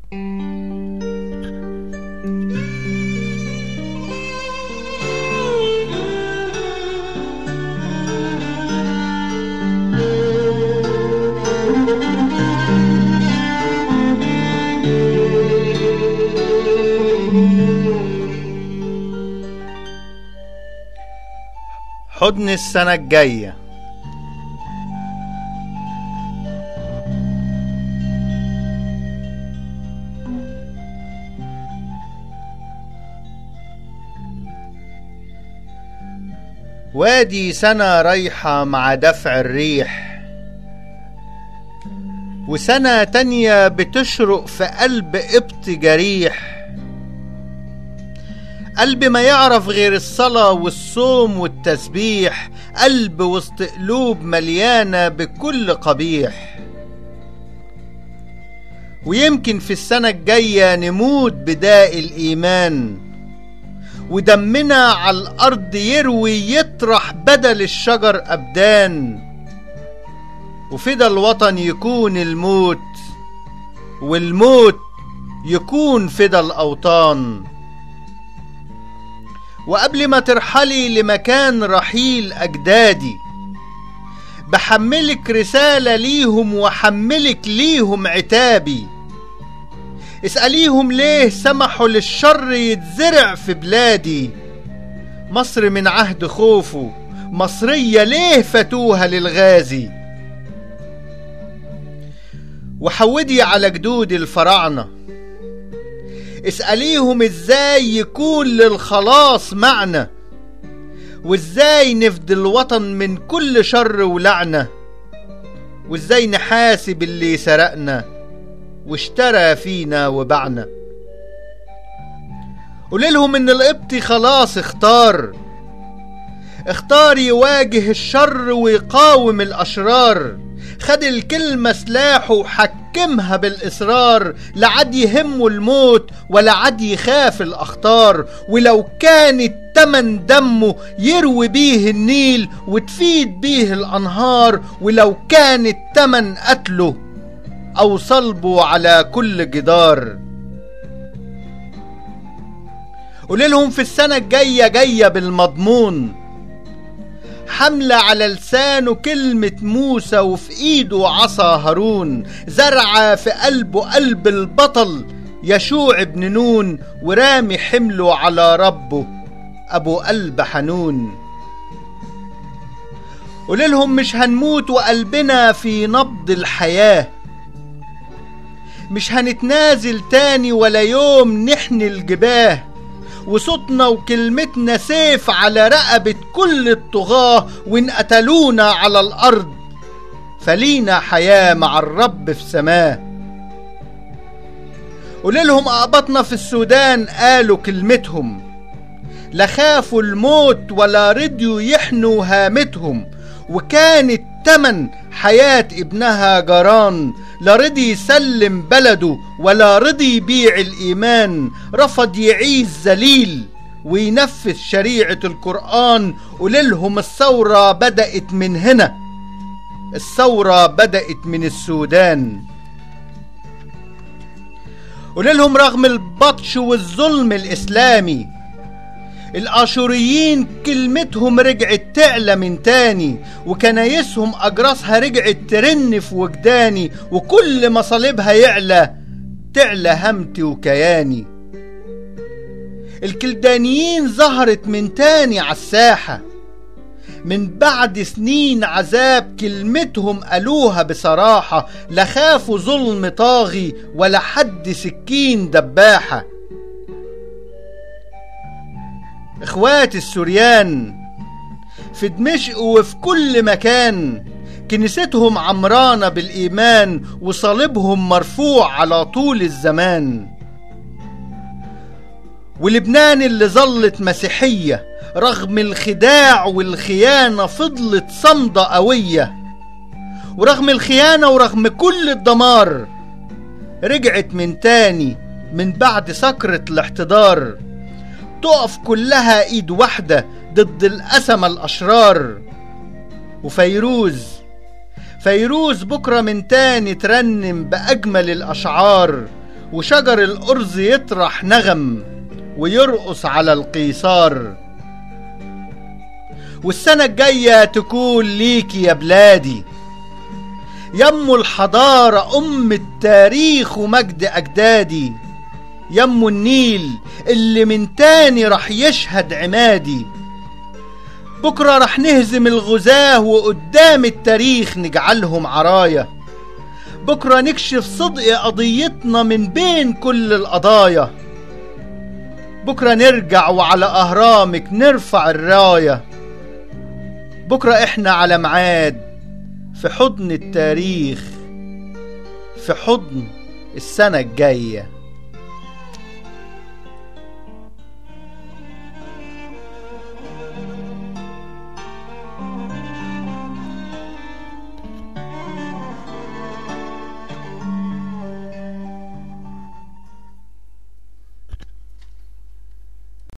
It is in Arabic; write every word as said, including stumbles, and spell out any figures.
حضن السنة الجاية. وادي سنة رايحة مع دفع الريح، وسنة تانية بتشرق في قلب قبط جريح، قلب ما يعرف غير الصلاة والصوم والتسبيح، قلب وسط قلوب مليانة بكل قبيح. ويمكن في السنة الجاية نموت بداء الإيمان، ودمنا على الأرض يروي يطرح بدل الشجر أبدان، وفدا الوطن يكون الموت، والموت يكون فدا الأوطان. وقبل ما ترحلي لمكان رحيل أجدادي، بحملك رسالة ليهم وحملك ليهم عتابي. اسأليهم ليه سمحوا للشر يتزرع في بلادي، مصر من عهد خوفه مصرية ليه فاتوها للغازي. وحودي على جدود الفراعنة، اسأليهم ازاي يكون للخلاص معنى، وازاي نفدي الوطن من كل شر ولعنة، وازاي نحاسب اللي سرقنا واشترى فينا وبعنا. قوليلهم ان القبطي خلاص اختار، اختار يواجه الشر ويقاوم الاشرار، خد الكلمة سلاحه وحكمها بالإصرار، لا عاد يهمه الموت ولا عاد يخاف الأخطار. ولو كان التمن دمه يروي بيه النيل وتفيد بيه الأنهار، ولو كان التمن قتله أو صلبه على كل جدار. قوليلهم في السنة الجاية جاية بالمضمون، حملة على لسانه كلمة موسى وفي ايده عصا هارون، زرعة في قلبه قلب البطل يشوع بن نون، ورامي حمله على ربه ابو قلب حنون. قوليلهم مش هنموت وقلبنا في نبض الحياة، مش هنتنازل تاني ولا يوم نحني الجباه، وصوتنا وكلمتنا سيف على رقبة كل الطغاة، وإن قتلونا على الأرض فلينا حياة مع الرب في سماه. قوليلهم أقبطنا في السودان قالوا كلمتهم، لا خافوا الموت ولا رضيوا يحنوا هامتهم، وكانت تمن حياة ابنها جران، لا رضي يسلم بلده ولا رضي يبيع الإيمان، رفض يعيش ذليل وينفذ شريعة القرآن. قوليلهم الثورة بدأت من هنا، الثورة بدأت من السودان. قوليلهم رغم البطش والظلم الإسلامي، الآشوريين كلمتهم رجعت تعلى من تاني، وكنايسهم أجراسها رجعت ترن في وجداني، وكل مصالبها يعلى تعلى همتي وكياني. الكلدانيين ظهرت من تاني عالساحة، من بعد سنين عذاب كلمتهم قالوها بصراحة، لا خافوا ظلم طاغي ولا حد سكين دباحة. اخوات السوريان في دمشق وفي كل مكان، كنيستهم عمرانة بالإيمان وصليبهم مرفوع على طول الزمان. ولبنان اللي ظلت مسيحية رغم الخداع والخيانة فضلت صمدة قوية، ورغم الخيانة ورغم كل الدمار رجعت من تاني من بعد سكرة الاحتضار، تقف كلها ايد واحدة ضد الأسمى الأشرار. وفيروز فيروز بكرة من تاني ترنم بأجمل الأشعار، وشجر الأرز يطرح نغم ويرقص على القيصار. والسنة الجاية تكون ليكي يا بلادي يمو الحضارة أم التاريخ ومجد أجدادي، يمو النيل اللي من تاني رح يشهد عمادي. بكرة رح نهزم الغزاة وقدام التاريخ نجعلهم عرايا. بكرة نكشف صدق قضيتنا من بين كل القضايا. بكرة نرجع وعلى أهرامك نرفع الراية. بكرة احنا على ميعاد في حضن التاريخ، في حضن السنة الجاية.